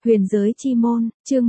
Huyền giới chi môn, chương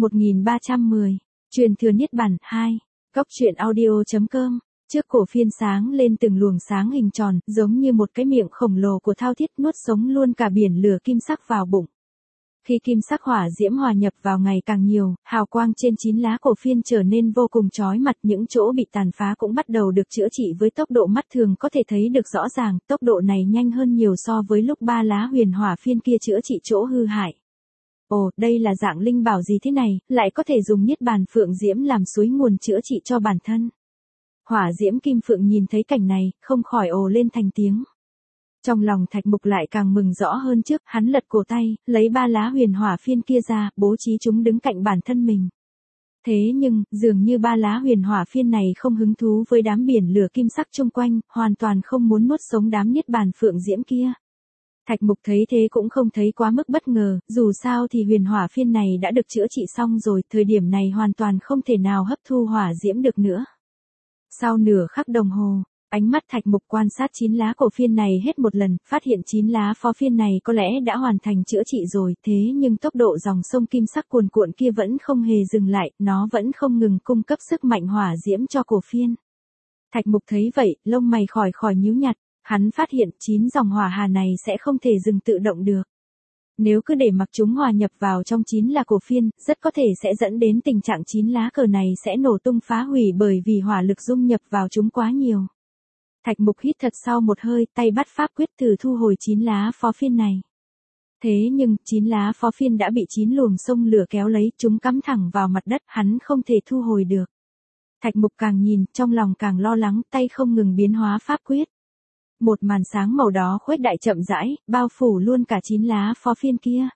1310, truyền thừa niết bàn 2, góc truyện audio.com. Trước cổ phiên sáng lên từng luồng sáng hình tròn, giống như một cái miệng khổng lồ của thao thiết nuốt sống luôn cả biển lửa kim sắc vào bụng. Khi kim sắc hỏa diễm hòa nhập vào ngày càng nhiều, hào quang trên 9 lá cổ phiên trở nên vô cùng chói mặt, những chỗ bị tàn phá cũng bắt đầu được chữa trị với tốc độ mắt thường có thể thấy được rõ ràng, tốc độ này nhanh hơn nhiều so với lúc 3 lá huyền hỏa phiên kia chữa trị chỗ hư hại. Ồ, đây là dạng linh bảo gì thế này, lại có thể dùng niết bàn phượng diễm làm suối nguồn chữa trị cho bản thân. Hỏa diễm kim phượng nhìn thấy cảnh này, không khỏi ồ lên thành tiếng. Trong lòng Thạch Mục lại càng mừng rõ hơn trước, hắn lật cổ tay, lấy 3 lá huyền hỏa phiên kia ra, bố trí chúng đứng cạnh bản thân mình. Thế nhưng, dường như 3 lá huyền hỏa phiên này không hứng thú với đám biển lửa kim sắc chung quanh, hoàn toàn không muốn nuốt sống đám niết bàn phượng diễm kia. Thạch Mục thấy thế cũng không thấy quá mức bất ngờ, dù sao thì huyền hỏa phiên này đã được chữa trị xong rồi, thời điểm này hoàn toàn không thể nào hấp thu hỏa diễm được nữa. Sau nửa khắc đồng hồ, ánh mắt Thạch Mục quan sát 9 lá cổ phiên này hết một lần, phát hiện 9 lá phó phiên này có lẽ đã hoàn thành chữa trị rồi, thế nhưng tốc độ dòng sông kim sắc cuồn cuộn kia vẫn không hề dừng lại, nó vẫn không ngừng cung cấp sức mạnh hỏa diễm cho cổ phiên. Thạch Mục thấy vậy, lông mày khỏi nhíu nhặt, hắn phát hiện 9 dòng hỏa hà này sẽ không thể dừng tự động được. Nếu cứ để mặc chúng hòa nhập vào trong 9 lá cổ phiên, rất có thể sẽ dẫn đến tình trạng 9 lá cờ này sẽ nổ tung phá hủy bởi vì hỏa lực dung nhập vào chúng quá nhiều. Thạch Mục hít thật sâu một hơi, tay bắt pháp quyết thử thu hồi 9 lá phó phiên này. Thế nhưng, 9 lá phó phiên đã bị 9 luồng sông lửa kéo lấy, chúng cắm thẳng vào mặt đất, hắn không thể thu hồi được. Thạch Mục càng nhìn, trong lòng càng lo lắng, tay không ngừng biến hóa pháp quyết. Một màn sáng màu đó khuếch đại chậm rãi, bao phủ luôn cả 9 lá phó phiên kia.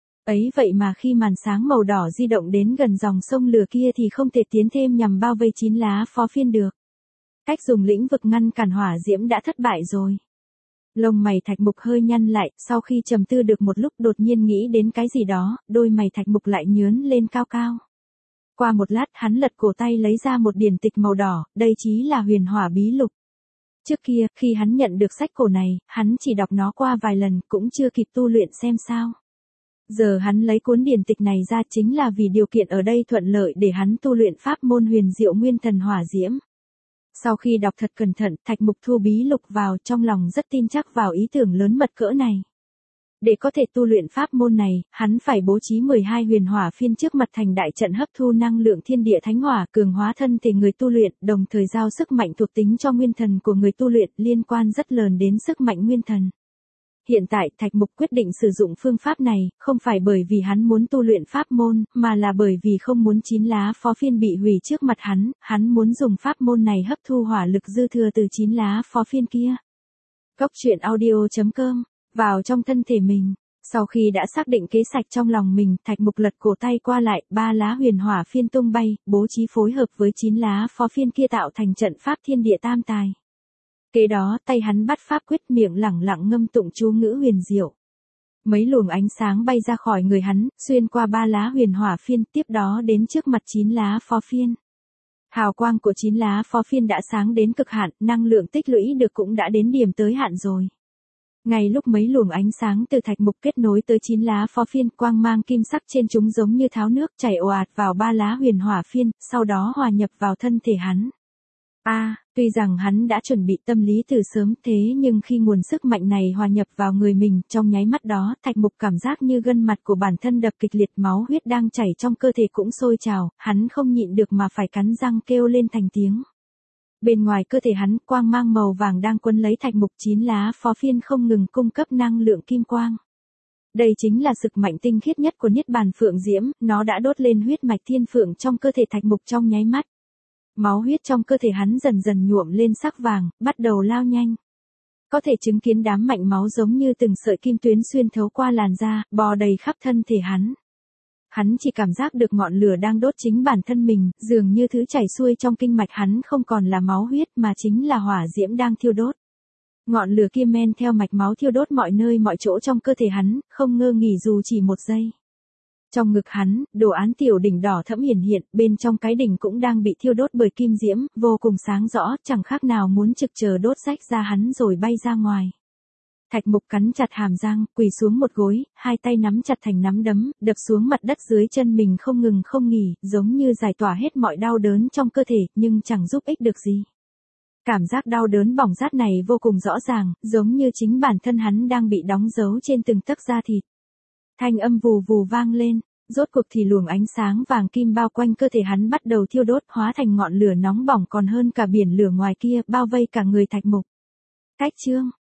Ấy vậy mà khi màn sáng màu đỏ di động đến gần dòng sông lửa kia thì không thể tiến thêm nhằm bao vây 9 lá phó phiên được. Cách dùng lĩnh vực ngăn cản hỏa diễm đã thất bại rồi. Lông mày Thạch Mục hơi nhăn lại, sau khi trầm tư được một lúc đột nhiên nghĩ đến cái gì đó, đôi mày Thạch Mục lại nhướng lên cao cao. Qua một lát hắn lật cổ tay lấy ra một điển tịch màu đỏ, đây chí là huyền hỏa bí lục. Trước kia, khi hắn nhận được sách cổ này, hắn chỉ đọc nó qua vài lần, cũng chưa kịp tu luyện xem sao. Giờ hắn lấy cuốn điển tịch này ra chính là vì điều kiện ở đây thuận lợi để hắn tu luyện pháp môn huyền diệu nguyên thần hỏa diễm. Sau khi đọc thật cẩn thận, Thạch Mục thu bí lục vào, trong lòng rất tin chắc vào ý tưởng lớn mật cỡ này. Để có thể tu luyện pháp môn này, hắn phải bố trí 12 huyền hỏa phiên trước mặt thành đại trận hấp thu năng lượng thiên địa thánh hỏa, cường hóa thân thể người tu luyện, đồng thời giao sức mạnh thuộc tính cho nguyên thần của người tu luyện, liên quan rất lớn đến sức mạnh nguyên thần. Hiện tại, Thạch Mục quyết định sử dụng phương pháp này, không phải bởi vì hắn muốn tu luyện pháp môn, mà là bởi vì không muốn 9 lá phó phiên bị hủy trước mặt hắn muốn dùng pháp môn này hấp thu hỏa lực dư thừa từ 9 lá phó phiên kia. Góc truyện audio.com, vào trong thân thể mình. Sau khi đã xác định kế sách trong lòng mình, Thạch Mục lật cổ tay qua lại, 3 lá huyền hỏa phiên tung bay, bố trí phối hợp với 9 lá phó phiên kia tạo thành trận pháp thiên địa tam tài. Kế đó, tay hắn bắt pháp quyết, miệng lẳng lặng ngâm tụng chú ngữ huyền diệu. Mấy luồng ánh sáng bay ra khỏi người hắn, xuyên qua 3 lá huyền hỏa phiên, tiếp đó đến trước mặt 9 lá phó phiên. Hào quang của 9 lá phó phiên đã sáng đến cực hạn, năng lượng tích lũy được cũng đã đến điểm tới hạn rồi. Ngay lúc mấy luồng ánh sáng từ Thạch Mục kết nối tới 9 lá phó phiên, quang mang kim sắc trên chúng giống như tháo nước chảy ồ ạt vào 3 lá huyền hỏa phiên, sau đó hòa nhập vào thân thể hắn. Tuy rằng hắn đã chuẩn bị tâm lý từ sớm, thế nhưng khi nguồn sức mạnh này hòa nhập vào người mình, trong nháy mắt đó, Thạch Mục cảm giác như gân mặt của bản thân đập kịch liệt, máu huyết đang chảy trong cơ thể cũng sôi trào, hắn không nhịn được mà phải cắn răng kêu lên thành tiếng. Bên ngoài cơ thể hắn, quang mang màu vàng đang quấn lấy Thạch Mục, 9 lá phó phiên không ngừng cung cấp năng lượng kim quang. Đây chính là sức mạnh tinh khiết nhất của niết bàn phượng diễm, nó đã đốt lên huyết mạch thiên phượng trong cơ thể Thạch Mục trong nháy mắt. Máu huyết trong cơ thể hắn dần dần nhuộm lên sắc vàng, bắt đầu lao nhanh. Có thể chứng kiến đám mạch máu giống như từng sợi kim tuyến xuyên thấu qua làn da, bò đầy khắp thân thể hắn. Hắn chỉ cảm giác được ngọn lửa đang đốt chính bản thân mình, dường như thứ chảy xuôi trong kinh mạch hắn không còn là máu huyết mà chính là hỏa diễm đang thiêu đốt. Ngọn lửa kia men theo mạch máu thiêu đốt mọi nơi mọi chỗ trong cơ thể hắn, không ngơ nghỉ dù chỉ một giây. Trong ngực hắn, đồ án tiểu đỉnh đỏ thẫm hiển hiện, bên trong cái đỉnh cũng đang bị thiêu đốt bởi kim diễm, vô cùng sáng rõ, chẳng khác nào muốn trực chờ đốt rách ra hắn rồi bay ra ngoài. Thạch Mục cắn chặt hàm răng, quỳ xuống một gối, hai tay nắm chặt thành nắm đấm, đập xuống mặt đất dưới chân mình không ngừng không nghỉ, giống như giải tỏa hết mọi đau đớn trong cơ thể, nhưng chẳng giúp ích được gì. Cảm giác đau đớn bỏng rát này vô cùng rõ ràng, giống như chính bản thân hắn đang bị đóng dấu trên từng tấc da thịt. Thanh âm vù vù vang lên, rốt cuộc thì luồng ánh sáng vàng kim bao quanh cơ thể hắn bắt đầu thiêu đốt, hóa thành ngọn lửa nóng bỏng còn hơn cả biển lửa ngoài kia, bao vây cả người Thạch Mục. Cách chương